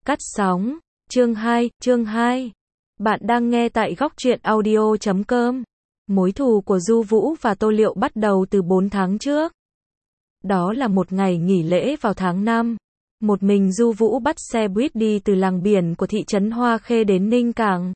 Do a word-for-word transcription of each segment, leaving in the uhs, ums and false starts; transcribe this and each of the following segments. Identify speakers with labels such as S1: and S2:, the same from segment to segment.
S1: Cắt sóng. Chương hai, chương hai. Bạn đang nghe tại góc truyện audio chấm com. Mối thù của Du Vũ và Tô Liệu bắt đầu từ bốn tháng trước. Đó là một ngày nghỉ lễ vào tháng năm. Một mình Du Vũ bắt xe buýt đi từ làng biển của thị trấn Hoa Khê đến Ninh Cảng.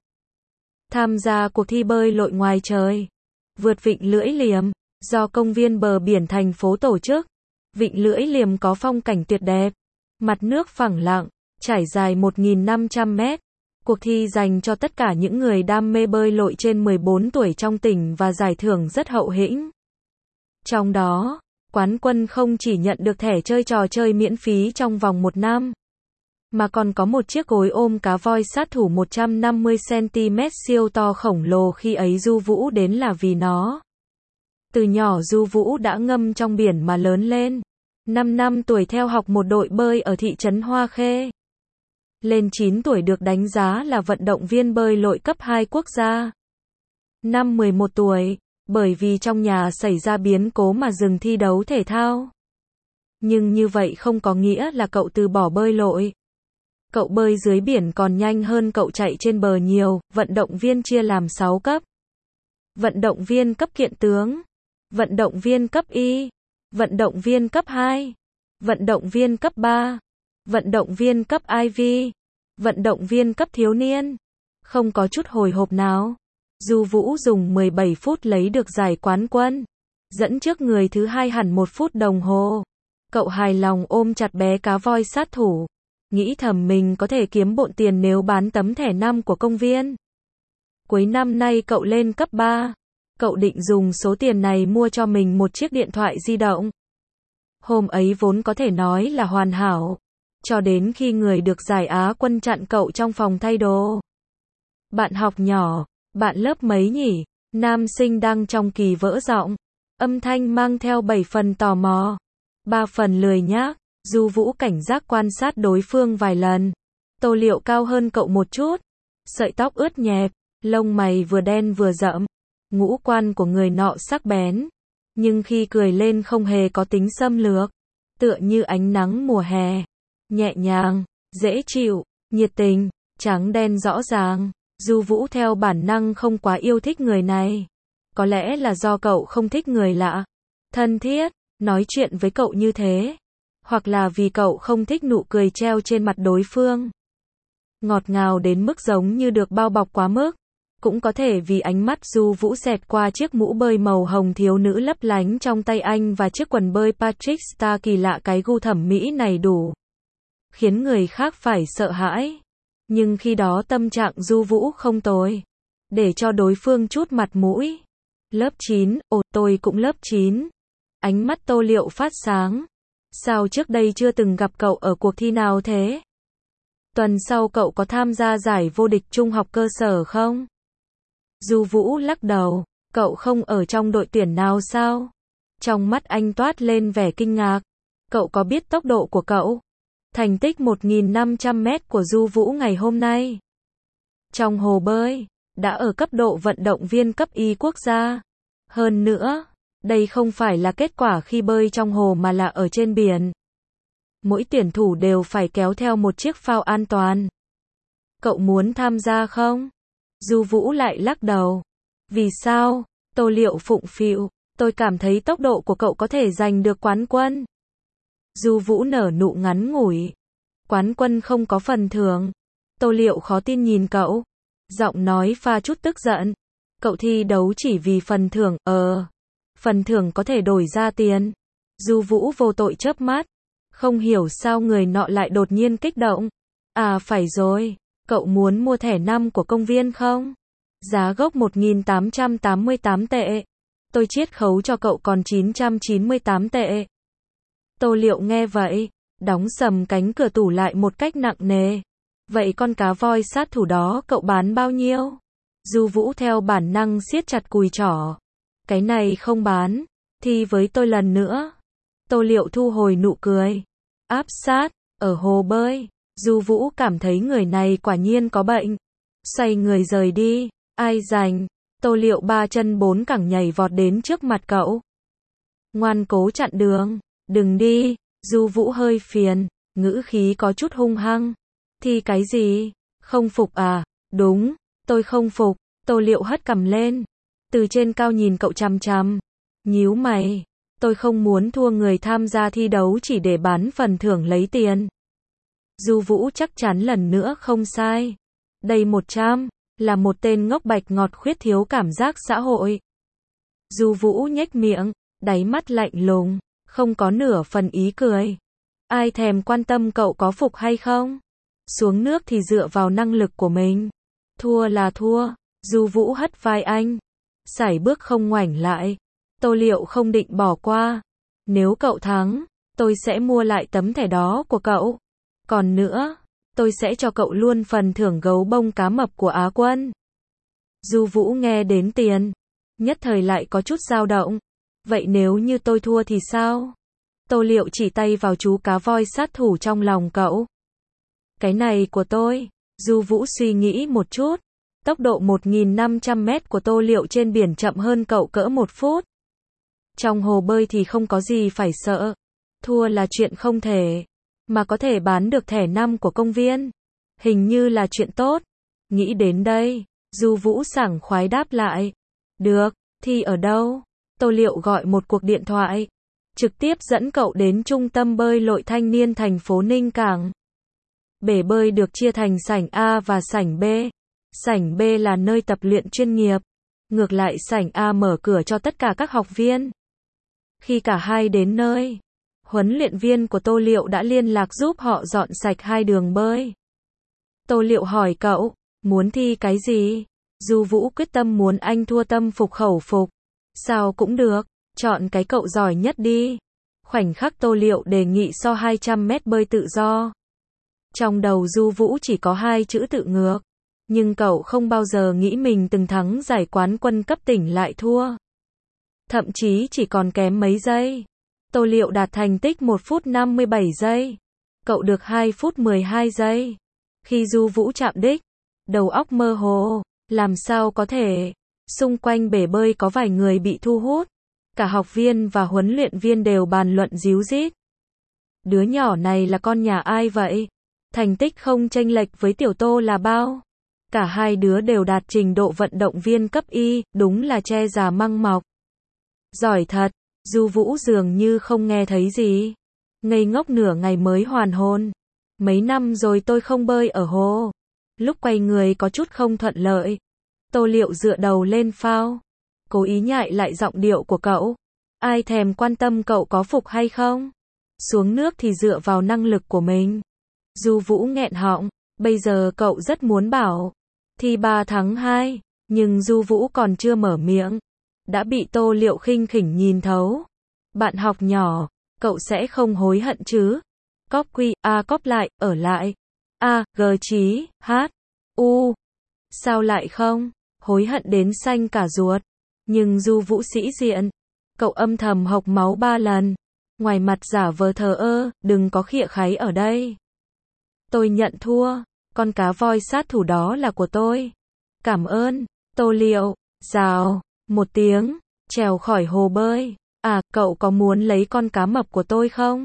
S1: Tham gia cuộc thi bơi lội ngoài trời. Vượt vịnh Lưỡi Liềm, do công viên bờ biển thành phố tổ chức. Vịnh Lưỡi Liềm có phong cảnh tuyệt đẹp. Mặt nước phẳng lặng, trải dài một nghìn năm trăm mét. Cuộc thi dành cho tất cả những người đam mê bơi lội trên mười bốn tuổi trong tỉnh và giải thưởng rất hậu hĩnh. Trong đó, quán quân không chỉ nhận được thẻ chơi trò chơi miễn phí trong vòng một năm, mà còn có một chiếc gối ôm cá voi sát thủ một trăm năm mươi xăng ti mét siêu to khổng lồ. Khi ấy Du Vũ đến là vì nó. Từ nhỏ Du Vũ đã ngâm trong biển mà lớn lên. năm năm tuổi theo học một đội bơi ở thị trấn Hoa Khê. Lên chín tuổi được đánh giá là vận động viên bơi lội cấp hai quốc gia. Năm mười một tuổi, bởi vì trong nhà xảy ra biến cố mà dừng thi đấu thể thao. Nhưng như vậy không có nghĩa là cậu từ bỏ bơi lội. Cậu bơi dưới biển còn nhanh hơn cậu chạy trên bờ nhiều. Vận động viên chia làm sáu cấp. Vận động viên cấp kiện tướng, vận động viên cấp Y, vận động viên cấp hai, vận động viên cấp ba, vận động viên cấp i vê, vận động viên cấp thiếu niên. Không có chút hồi hộp nào, Du Vũ dùng mười bảy phút lấy được giải quán quân, dẫn trước người thứ hai hẳn một phút đồng hồ. Cậu hài lòng ôm chặt bé cá voi sát thủ, nghĩ thầm mình có thể kiếm bộn tiền nếu bán tấm thẻ năm của công viên. Cuối năm nay cậu lên cấp ba. Cậu định dùng số tiền này mua cho mình một chiếc điện thoại di động. Hôm ấy vốn có thể nói là hoàn hảo, cho đến khi người được giải Á quân chặn cậu trong phòng thay đồ. Bạn học nhỏ, bạn lớp mấy nhỉ? Nam sinh đang trong kỳ vỡ giọng. Âm thanh mang theo bảy phần tò mò, ba phần lười nhác. Du Vũ cảnh giác quan sát đối phương vài lần. Tô Liệu cao hơn cậu một chút, sợi tóc ướt nhẹp, lông mày vừa đen vừa rậm. Ngũ quan của người nọ sắc bén, nhưng khi cười lên không hề có tính xâm lược, tựa như ánh nắng mùa hè, nhẹ nhàng, dễ chịu, nhiệt tình, trắng đen rõ ràng. Du Vũ theo bản năng không quá yêu thích người này. Có lẽ là do cậu không thích người lạ, thân thiết, nói chuyện với cậu như thế, hoặc là vì cậu không thích nụ cười treo trên mặt đối phương. Ngọt ngào đến mức giống như được bao bọc quá mức. Cũng có thể vì ánh mắt Du Vũ xẹt qua chiếc mũ bơi màu hồng thiếu nữ lấp lánh trong tay anh và chiếc quần bơi Patrick Star kỳ lạ. Cái gu thẩm mỹ này đủ khiến người khác phải sợ hãi. Nhưng khi đó tâm trạng Du Vũ không tồi, để cho đối phương chút mặt mũi. Lớp chín, ồ tôi cũng lớp chín. Ánh mắt Tô Liệu phát sáng. Sao trước đây chưa từng gặp cậu ở cuộc thi nào thế? Tuần sau cậu có tham gia giải vô địch trung học cơ sở không? Du Vũ lắc đầu, cậu không ở trong đội tuyển nào sao? Trong mắt anh toát lên vẻ kinh ngạc. Cậu có biết tốc độ của cậu? Thành tích một nghìn năm trăm mét của Du Vũ ngày hôm nay trong hồ bơi đã ở cấp độ vận động viên cấp Y quốc gia. Hơn nữa, đây không phải là kết quả khi bơi trong hồ mà là ở trên biển. Mỗi tuyển thủ đều phải kéo theo một chiếc phao an toàn. Cậu muốn tham gia không? Du Vũ lại lắc đầu. Vì sao? Tô Liệu phụng phịu. Tôi cảm thấy tốc độ của cậu có thể giành được quán quân. Du Vũ nở nụ ngắn ngủi. Quán quân không có phần thưởng. Tô Liệu khó tin nhìn cậu, giọng nói pha chút tức giận. Cậu thi đấu chỉ vì phần thưởng? Ờ, phần thưởng có thể đổi ra tiền. Du Vũ vô tội chớp mắt, không hiểu sao người nọ lại đột nhiên kích động. À phải rồi, cậu muốn mua thẻ năm của công viên không? Giá gốc một nghìn tám trăm tám mươi tám tệ. Tôi chiết khấu cho cậu còn chín trăm chín mươi tám tệ. Tô Liệu nghe vậy, đóng sầm cánh cửa tủ lại một cách nặng nề. Vậy con cá voi sát thủ đó cậu bán bao nhiêu? Du Vũ theo bản năng siết chặt cùi trỏ. Cái này không bán, thi với tôi lần nữa. Tô Liệu thu hồi nụ cười. Áp sát, ở hồ bơi. Du Vũ cảm thấy người này quả nhiên có bệnh. Xoay người rời đi. Ai giành? Tô Liệu ba chân bốn cẳng nhảy vọt đến trước mặt cậu. Ngoan cố chặn đường. Đừng đi. Du Vũ hơi phiền, ngữ khí có chút hung hăng. Thi cái gì? Không phục à? Đúng, tôi không phục. Tô Liệu hất cằm lên, từ trên cao nhìn cậu chằm chằm, nhíu mày. Tôi không muốn thua người tham gia thi đấu chỉ để bán phần thưởng lấy tiền. Du Vũ chắc chắn lần nữa không sai. Đây một trăm, là một tên ngốc bạch ngọt khuyết thiếu cảm giác xã hội. Du Vũ nhếch miệng, đáy mắt lạnh lùng, không có nửa phần ý cười. Ai thèm quan tâm cậu có phục hay không? Xuống nước thì dựa vào năng lực của mình. Thua là thua. Du Vũ hất vai anh, sải bước không ngoảnh lại. Tô Liệu không định bỏ qua. Nếu cậu thắng, tôi sẽ mua lại tấm thẻ đó của cậu. Còn nữa, tôi sẽ cho cậu luôn phần thưởng gấu bông cá mập của Á quân. Du Vũ nghe đến tiền, nhất thời lại có chút dao động. Vậy nếu như tôi thua thì sao? Tô Liệu chỉ tay vào chú cá voi sát thủ trong lòng cậu. Cái này của tôi. Du Vũ suy nghĩ một chút. Tốc độ một nghìn năm trăm mét của Tô Liệu trên biển chậm hơn cậu cỡ một phút. Trong hồ bơi thì không có gì phải sợ. Thua là chuyện không thể. Mà có thể bán được thẻ năm của công viên. Hình như là chuyện tốt. Nghĩ đến đây, Du Vũ sảng khoái đáp lại. Được, thi ở đâu? Tô Liệu gọi một cuộc điện thoại. Trực tiếp dẫn cậu đến trung tâm bơi lội thanh niên thành phố Ninh Cảng. Bể bơi được chia thành sảnh A và sảnh B. Sảnh B là nơi tập luyện chuyên nghiệp. Ngược lại sảnh A mở cửa cho tất cả các học viên. Khi cả hai đến nơi, huấn luyện viên của Tô Liệu đã liên lạc giúp họ dọn sạch hai đường bơi. Tô Liệu hỏi cậu, muốn thi cái gì? Du Vũ quyết tâm muốn anh thua tâm phục khẩu phục. Sao cũng được, chọn cái cậu giỏi nhất đi. Khoảnh khắc Tô Liệu đề nghị so hai trăm mét bơi tự do. Trong đầu Du Vũ chỉ có hai chữ tự ngược. Nhưng cậu không bao giờ nghĩ mình từng thắng giải quán quân cấp tỉnh lại thua. Thậm chí chỉ còn kém mấy giây. Tô Liệu đạt thành tích một phút năm mươi bảy giây. Cậu được hai phút mười hai giây. Khi Du Vũ chạm đích, đầu óc mơ hồ, làm sao có thể. Xung quanh bể bơi có vài người bị thu hút. Cả học viên và huấn luyện viên đều bàn luận díu dít. Đứa nhỏ này là con nhà ai vậy? Thành tích không chênh lệch với tiểu Tô là bao? Cả hai đứa đều đạt trình độ vận động viên cấp Y, đúng là che già măng mọc. Giỏi thật, Du Vũ dường như không nghe thấy gì. Ngây ngốc nửa ngày mới hoàn hồn. Mấy năm rồi tôi không bơi ở hồ. Lúc quay người có chút không thuận lợi. Tô Liệu dựa đầu lên phao, cố ý nhại lại giọng điệu của cậu. Ai thèm quan tâm cậu có phục hay không? Xuống nước thì dựa vào năng lực của mình. Du Vũ nghẹn họng, bây giờ cậu rất muốn bảo thi ba thắng hai, nhưng Du Vũ còn chưa mở miệng, đã bị Tô Liệu khinh khỉnh nhìn thấu. Bạn học nhỏ, cậu sẽ không hối hận chứ? Cóp quy, a cóp lại, ở lại. A, G chí, H, U. Sao lại không? Hối hận đến xanh cả ruột. Nhưng Du Vũ sĩ diện. Cậu âm thầm hộc máu ba lần. Ngoài mặt giả vờ thờ ơ, đừng có khịa kháy ở đây. Tôi nhận thua. Con cá voi sát thủ đó là của tôi. Cảm ơn. Tô Liệu. Rào. Một tiếng. Trèo khỏi hồ bơi. À, cậu có muốn lấy con cá mập của tôi không?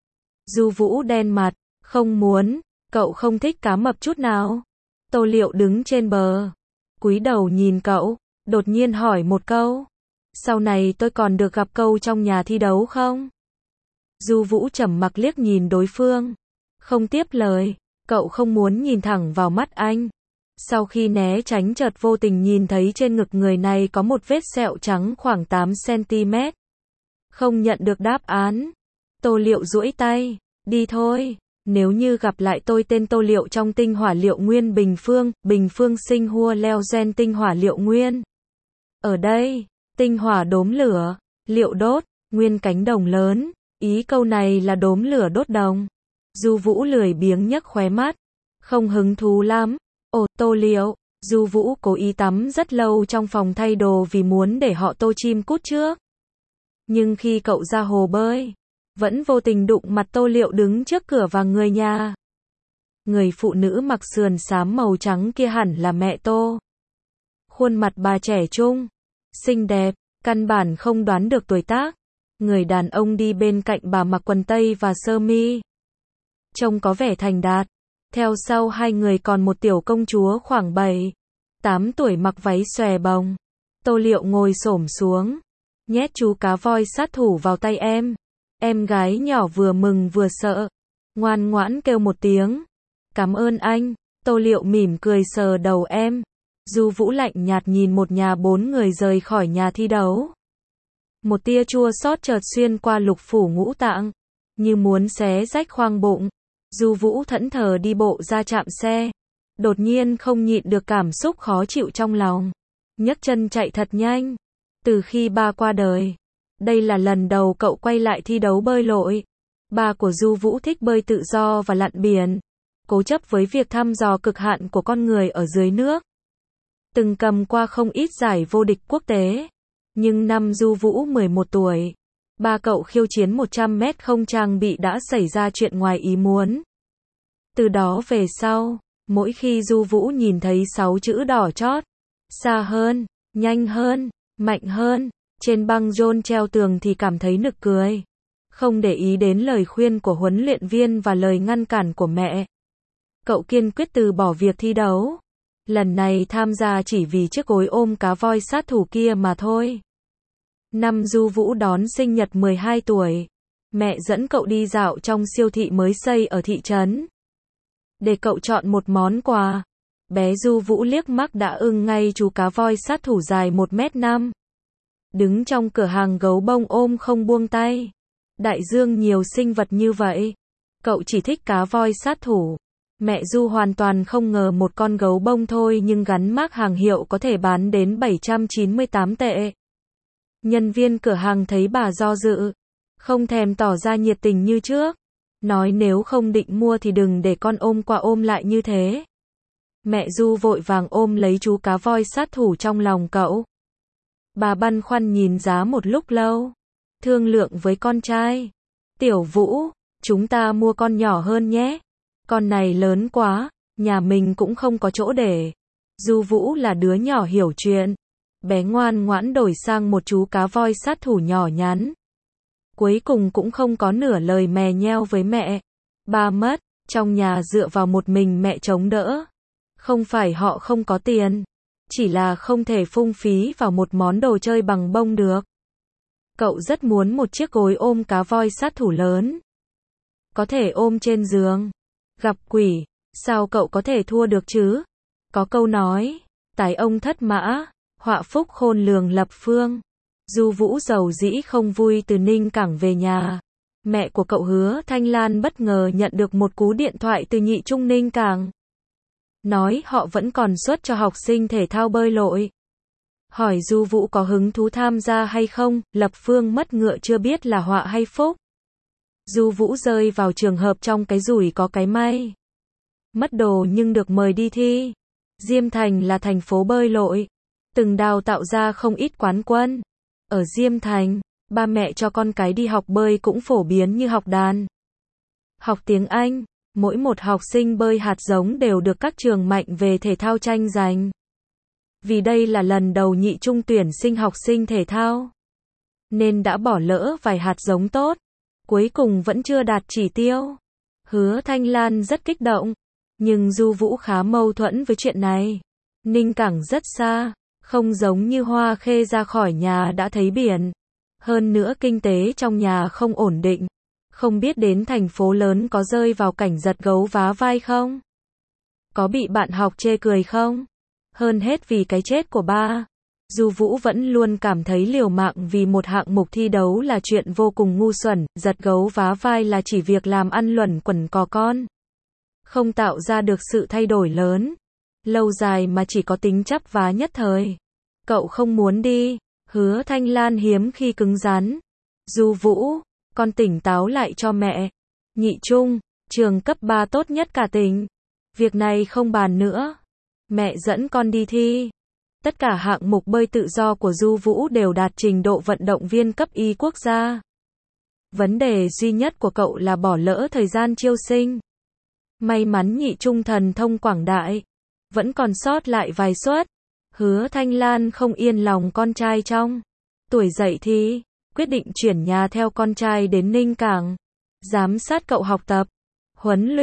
S1: Du Vũ đen mặt. Không muốn. Cậu không thích cá mập chút nào. Tô Liệu đứng trên bờ, cúi đầu nhìn cậu, đột nhiên hỏi một câu. Sau này tôi còn được gặp cậu trong nhà thi đấu không? Du Vũ trầm mặc liếc nhìn đối phương, không tiếp lời. Cậu không muốn nhìn thẳng vào mắt anh. Sau khi né tránh chợt vô tình nhìn thấy trên ngực người này có một vết sẹo trắng khoảng tám xăng-ti-mét. Không nhận được đáp án. Tô Liệu duỗi tay, đi thôi. Nếu như gặp lại tôi tên Tô Liệu trong tinh hỏa liệu nguyên bình phương, bình phương sinh hua leo gen tinh hỏa liệu nguyên. Ở đây, tinh hỏa đốm lửa, liệu đốt, nguyên cánh đồng lớn, ý câu này là đốm lửa đốt đồng. Du Vũ lười biếng nhấc khóe mắt, không hứng thú lắm. Ồ, Tô Liệu, Du Vũ cố ý tắm rất lâu trong phòng thay đồ vì muốn để họ tô chim cút trước. Nhưng khi cậu ra hồ bơi, vẫn vô tình đụng mặt Tô Liệu đứng trước cửa và người nhà. Người phụ nữ mặc sườn xám màu trắng kia hẳn là mẹ Tô. Khuôn mặt bà trẻ trung, xinh đẹp, căn bản không đoán được tuổi tác. Người đàn ông đi bên cạnh bà mặc quần tây và sơ mi, trông có vẻ thành đạt. Theo sau hai người còn một tiểu công chúa khoảng bảy, tám tuổi mặc váy xòe bồng. Tô Liệu ngồi xổm xuống, nhét chú cá voi sát thủ vào tay em. Em gái nhỏ vừa mừng vừa sợ, ngoan ngoãn kêu một tiếng. Cảm ơn anh. Tô Liệu mỉm cười sờ đầu em. Du Vũ lạnh nhạt nhìn một nhà bốn người rời khỏi nhà thi đấu. Một tia chua xót chợt xuyên qua lục phủ ngũ tạng, như muốn xé rách khoang bụng. Du Vũ thẫn thờ đi bộ ra trạm xe, đột nhiên không nhịn được cảm xúc khó chịu trong lòng, nhấc chân chạy thật nhanh. Từ khi ba qua đời, đây là lần đầu cậu quay lại thi đấu bơi lội. Ba của Du Vũ thích bơi tự do và lặn biển, cố chấp với việc thăm dò cực hạn của con người ở dưới nước. Từng cầm qua không ít giải vô địch quốc tế. Nhưng năm Du Vũ mười một tuổi, ba cậu khiêu chiến một trăm mét không trang bị đã xảy ra chuyện ngoài ý muốn. Từ đó về sau, mỗi khi Du Vũ nhìn thấy sáu chữ đỏ chót, xa hơn, nhanh hơn, mạnh hơn, trên băng rôn treo tường thì cảm thấy nực cười. Không để ý đến lời khuyên của huấn luyện viên và lời ngăn cản của mẹ, cậu kiên quyết từ bỏ việc thi đấu. Lần này tham gia chỉ vì chiếc gối ôm cá voi sát thủ kia mà thôi. Năm Du Vũ đón sinh nhật mười hai tuổi, mẹ dẫn cậu đi dạo trong siêu thị mới xây ở thị trấn, để cậu chọn một món quà. Bé Du Vũ liếc mắt đã ưng ngay chú cá voi sát thủ dài một mét năm. Đứng trong cửa hàng gấu bông ôm không buông tay. Đại dương nhiều sinh vật như vậy, cậu chỉ thích cá voi sát thủ. Mẹ Du hoàn toàn không ngờ một con gấu bông thôi nhưng gắn mác hàng hiệu có thể bán đến bảy trăm chín mươi tám tệ. Nhân viên cửa hàng thấy bà do dự, không thèm tỏ ra nhiệt tình như trước, nói nếu không định mua thì đừng để con ôm qua ôm lại như thế. Mẹ Du vội vàng ôm lấy chú cá voi sát thủ trong lòng cậu. Bà băn khoăn nhìn giá một lúc lâu, thương lượng với con trai. Tiểu Vũ, chúng ta mua con nhỏ hơn nhé. Con này lớn quá, nhà mình cũng không có chỗ để. Du Vũ là đứa nhỏ hiểu chuyện. Bé ngoan ngoãn đổi sang một chú cá voi sát thủ nhỏ nhắn. Cuối cùng cũng không có nửa lời mè nheo với mẹ. Ba mất, trong nhà dựa vào một mình mẹ chống đỡ. Không phải họ không có tiền, chỉ là không thể phung phí vào một món đồ chơi bằng bông được. Cậu rất muốn một chiếc gối ôm cá voi sát thủ lớn, có thể ôm trên giường. Gặp quỷ, sao cậu có thể thua được chứ? Có câu nói, tài ông thất mã, họa phúc khôn lường lập phương. Du Vũ giàu dĩ không vui từ Ninh Cảng về nhà. Mẹ của cậu Hứa Thanh Lan bất ngờ nhận được một cú điện thoại từ nhị trung Ninh Cảng. Nói họ vẫn còn suất cho học sinh thể thao bơi lội. Hỏi Du Vũ có hứng thú tham gia hay không, Lập Phương mất ngựa chưa biết là họa hay phúc. Du Vũ rơi vào trường hợp trong cái rủi có cái may. Mất đồ nhưng được mời đi thi. Diêm Thành là thành phố bơi lội, từng đào tạo ra không ít quán quân. Ở Diêm Thành, ba mẹ cho con cái đi học bơi cũng phổ biến như học đàn, học tiếng Anh. Mỗi một học sinh bơi hạt giống đều được các trường mạnh về thể thao tranh giành. Vì đây là lần đầu nhị trung tuyển sinh học sinh thể thao, nên đã bỏ lỡ vài hạt giống tốt. Cuối cùng vẫn chưa đạt chỉ tiêu. Hứa Thanh Lan rất kích động, nhưng Du Vũ khá mâu thuẫn với chuyện này. Ninh Cảng rất xa, không giống như Hoa Khê ra khỏi nhà đã thấy biển. Hơn nữa kinh tế trong nhà không ổn định. Không biết đến thành phố lớn có rơi vào cảnh giật gấu vá vai không? Có bị bạn học chê cười không? Hơn hết vì cái chết của ba, Du Vũ vẫn luôn cảm thấy liều mạng vì một hạng mục thi đấu là chuyện vô cùng ngu xuẩn, giật gấu vá vai là chỉ việc làm ăn luẩn quẩn cò con. Không tạo ra được sự thay đổi lớn, lâu dài mà chỉ có tính chấp vá nhất thời. Cậu không muốn đi. Hứa Thanh Lan hiếm khi cứng rắn. Du Vũ, con tỉnh táo lại cho mẹ. Nhị trung, trường cấp ba tốt nhất cả tỉnh. Việc này không bàn nữa. Mẹ dẫn con đi thi. Tất cả hạng mục bơi tự do của Du Vũ đều đạt trình độ vận động viên cấp y quốc gia. Vấn đề duy nhất của cậu là bỏ lỡ thời gian chiêu sinh. May mắn nhị trung thần thông quảng đại, vẫn còn sót lại vài suất. Hứa Thanh Lan không yên lòng con trai trong tuổi dậy thì, quyết định chuyển nhà theo con trai đến Ninh Cảng, giám sát cậu học tập, huấn luyện.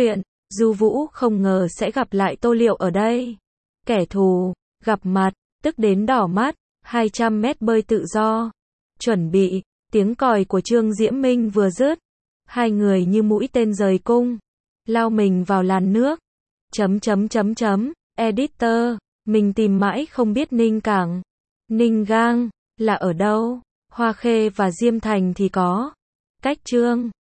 S1: Du Vũ không ngờ sẽ gặp lại Tô Liệu ở đây. Kẻ thù, gặp mặt, tức đến đỏ mắt, hai trăm mét bơi tự do. Chuẩn bị, tiếng còi của Trương Diễm Minh vừa dứt. Hai người như mũi tên rời cung, lao mình vào làn nước. Chấm chấm chấm chấm, editor, mình tìm mãi không biết Ninh Cảng, Ninh Gang, là ở đâu, Hoa Khê và Diêm Thành thì có. Cách Trương